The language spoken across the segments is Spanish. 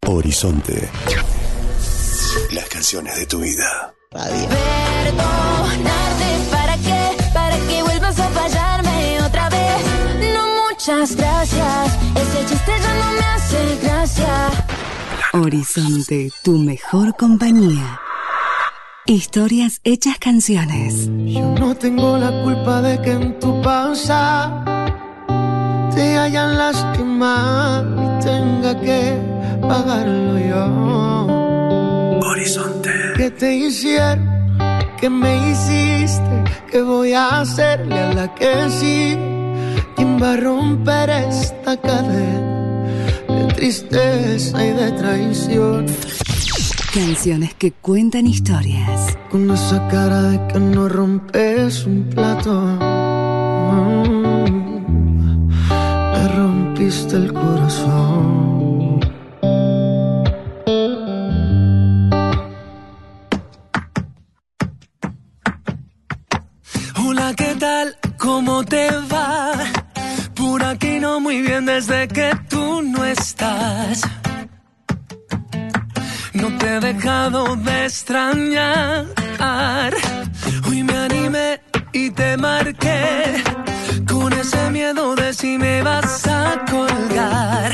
Horizonte. Las canciones de tu vida. Radio. Perdonarte, ¿para que vuelvas a fallarme otra vez? No, muchas gracias. Ese chiste ya no me hace gracia. Horizonte, tu mejor compañía. Historias hechas canciones. Yo no tengo la culpa de que en tu pausa te hayan lastimado y tenga que pagarlo yo. Horizonte. ¿Qué te hicieron? ¿Qué me hiciste? ¿Qué voy a hacerle a la que sí? ¿Quién va a romper esta cadena de tristeza y de traición? Canciones que cuentan historias. Con esa cara de que no rompes un plato. Me rompiste el corazón. Hola, ¿qué tal? ¿Cómo te va? Por aquí no muy bien desde que tú no estás. No te he dejado de extrañar. Hoy me animé y te marqué con ese miedo de si me vas a colgar.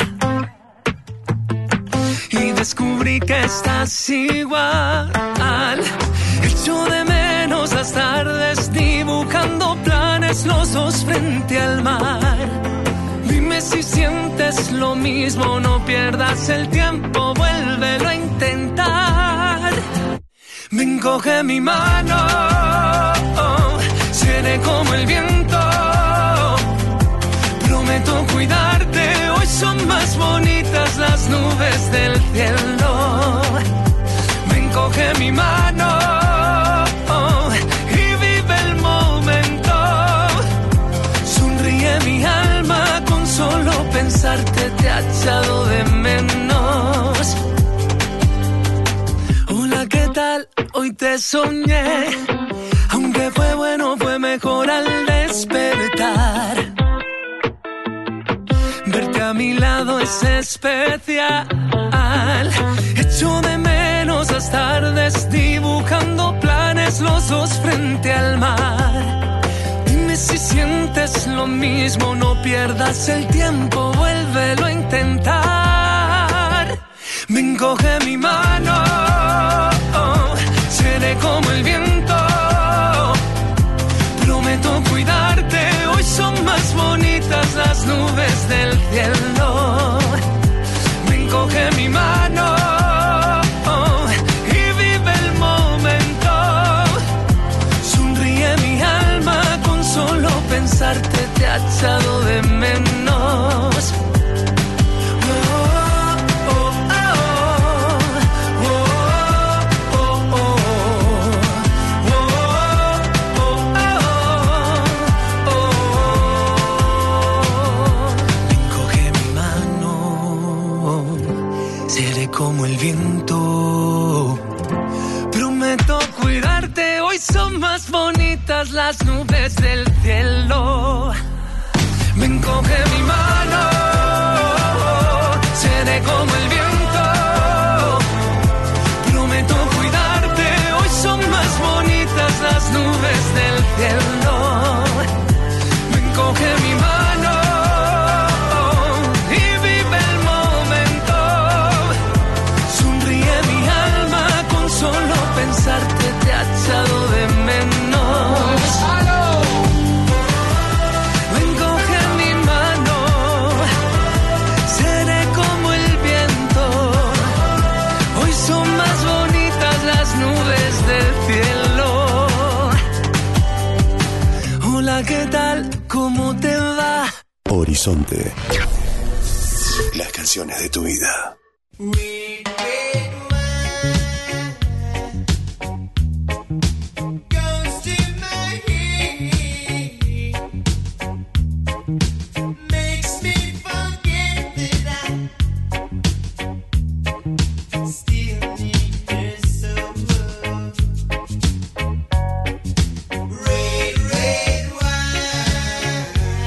Y descubrí que estás igual. Echo de menos las tardes dibujando planes los dos frente al mar. Dime si sientes lo mismo, no pierdas el tiempo, vuélvelo a intentar. Ven, coge mi mano, seré como el viento. Prometo cuidarte, hoy son más bonitas las nubes del cielo. Ven, coge mi mano y vive el momento. Sonríe mi alma, con solo pensarte te ha echado de menos. Hola, ¿qué tal? Hoy te soñé. Aunque fue bueno, fue mejor al despertar. Verte a mi lado es especial. Echo de menos las tardes dibujando planes los dos frente al mar. Dime si sientes lo mismo, no pierdas el tiempo, vuélvelo a intentar. Ven, coge mi mano, seré como el viento. Prometo cuidarte, hoy son más bonitas las nubes del cielo. Ven, coge mi mano y vive el momento. Sonríe mi alma, con solo pensarte te ha echado de menos. Como el viento, prometo cuidarte, hoy son más bonitas las nubes del cielo. Ven, coge mi mano, seré como el viento. Prometo cuidarte, hoy son más bonitas las nubes del cielo. Ven, coge mi mano. Pensarte te ha echado de menos. Ven, coge mi mano, seré como el viento. Hoy son más bonitas las nubes del cielo. Hola, ¿qué tal? ¿Cómo te va? Horizonte. Las canciones de tu vida.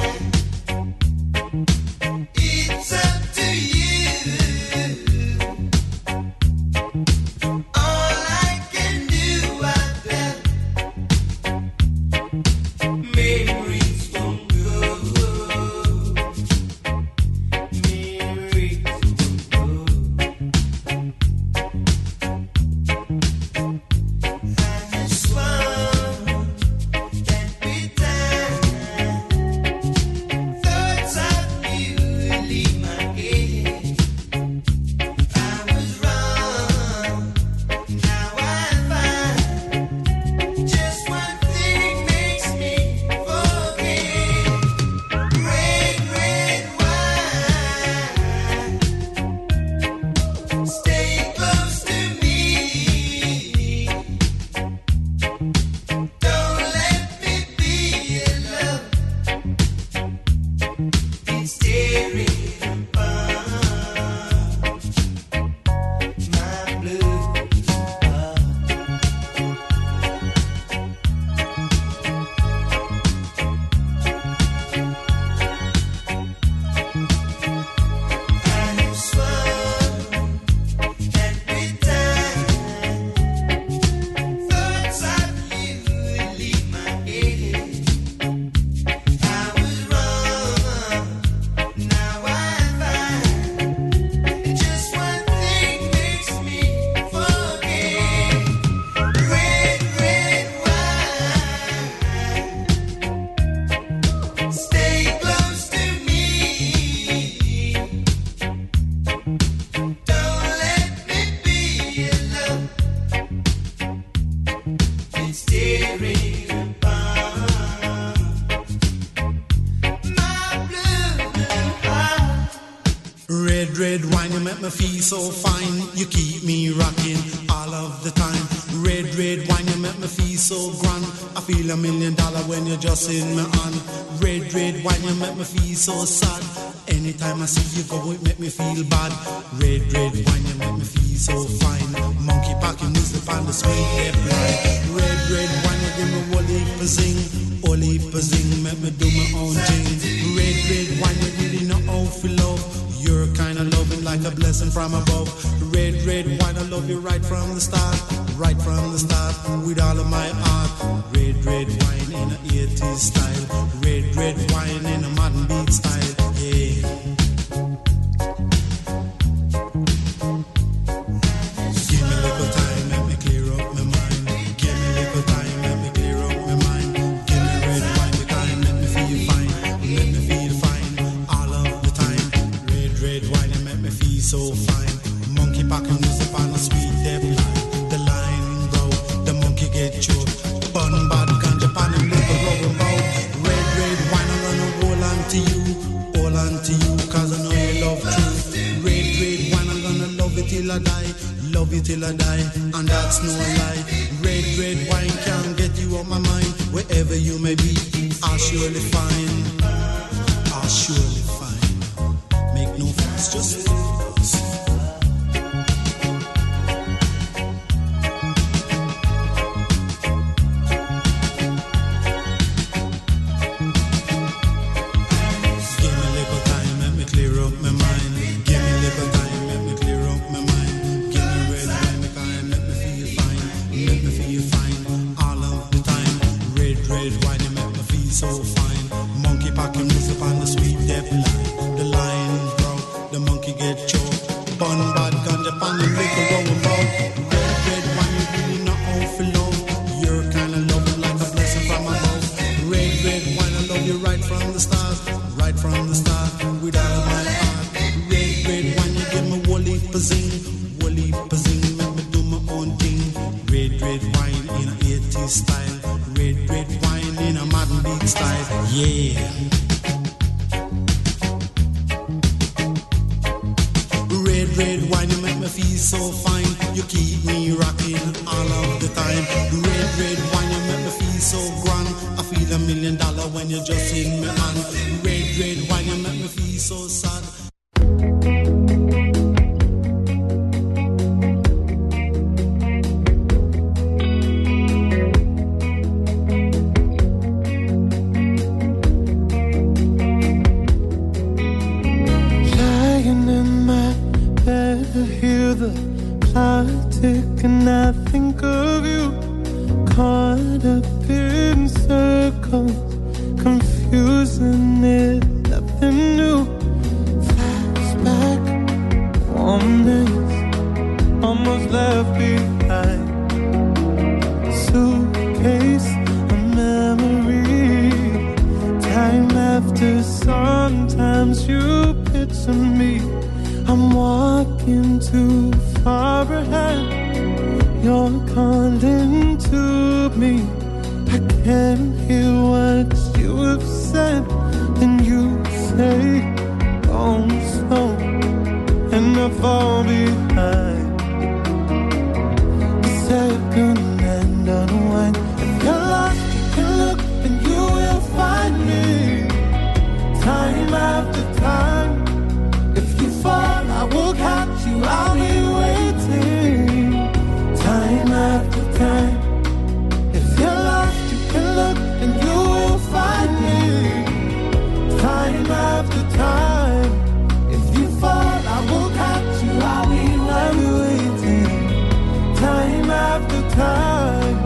It's up to you. me feel so fine. You keep me rocking all of the time. Red, red wine, you make me feel so grand. I feel $1 million when you're just in my hand. Red, red wine, you make me feel so sad. Anytime I see you go, it make me feel bad. Red, red wine, you make me feel so fine. Monkey packing music on the sweet lip line. Red, red wine, you give me whole heap of zing. Whole heap of zing, make me do my own thing. Red, red wine, you really know how to love. You're kind of loving like a blessing from above. Red, red wine, I love you right from the start. Right from the start, with all of my heart. Red, red wine in a 80s style. Red, red wine in a modern beat style. Yeah. Give me a little time, let me clear up my mind. Give me a little time, let me clear up my mind. Give me red wine, because let me feel fine. Let me feel fine all of the time. Red, red wine, it make me feel so fine. Monkey packing music on a sweet dip line. The line bro, the monkey get choked. Bun bad ganja pan and little rubber bow. Red, red wine, I'm gonna hold on to you. Hold on to you, cause I know you love truth. Red, red wine, I'm gonna love it till I die. Love you till I die, and that's no lie. Red, red wine can't get you on my mind. Wherever you may be, I'll surely find. I'll surely find. Make no fuss, just focus. Give me a little time, let me clear up my mind. Give me a little time, let me clear up my mind. Give me red wine, because let me feel fine. Let me feel fine all of the time. Red, red wine, it make me feel so fine. Monkey packing music on the sweet depth line. The line broke, the monkey get choked. Bun bad ganja pan and little rolling ball. Red, red wine, you really know how to love. You're kinda loving like a blessing from above. Red, red wine, I love you right from the start. Right from the start, with all of my heart. Red, red wine, you give me whole heap of zing. Whole heap of zing, make me do my own thing. Red, red wine in a 80s style. Red, red wine in a modern beat style. Yeah. Red, red wine, you make me feel so fine. You keep me rocking all of the time. Red, red wine, you make me feel so grand. I feel $1 million when you're just in my hand. Red, red wine, you make me feel so sad. Lying in my bed, I hear the clock tick and I think of you. Caught up in circles, confusing it, nothing new. Flashback, warm days, almost left behind. Suitcase, a memory. Time after, sometimes you picture me. I'm walking too far ahead. You're calling to me. I can't hear what you have said. And you say, oh, slow, and I fall behind. A second and unwind. If you're lost, you can look and you will find me. Time after time. If you fall, I will catch you. I'll be waiting. Time after time. If you're lost, you can look and you will find me. Time after time. If you fall, I will catch you. I'll be waiting. Time after time.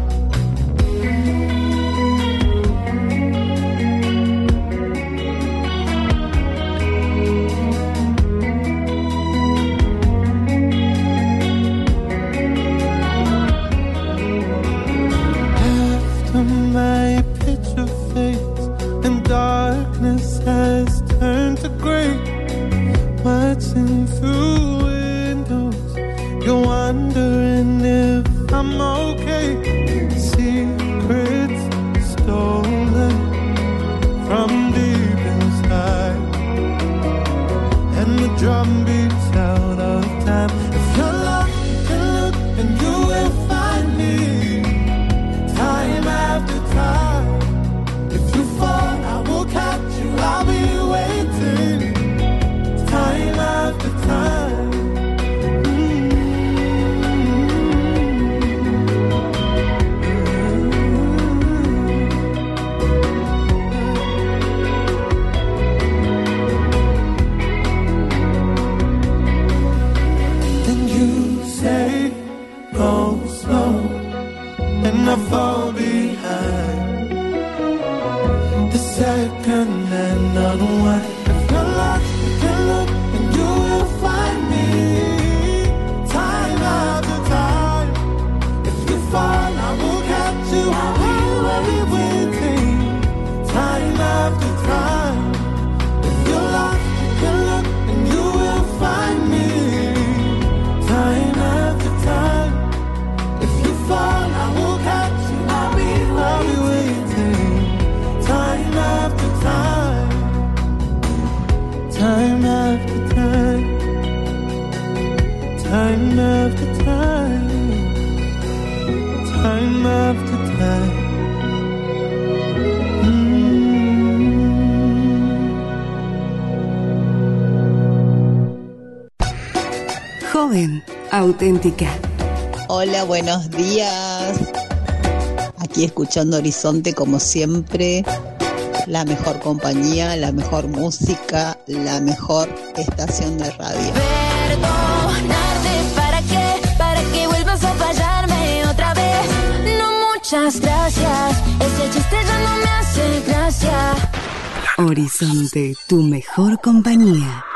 My picture fades and darkness has turned to gray. Watching through windows, you're wondering if I'm okay. Secrets stolen from deep inside, and the drum beats out time after time, time after time. Joven, auténtica. Hola, buenos días. Aquí escuchando Horizonte como siempre. La mejor compañía, la mejor música, la mejor estación de radio. Perdonarte, para que vuelvas a fallarme otra vez. No, muchas gracias, ese chiste ya no me hace gracia. Horizonte, tu mejor compañía.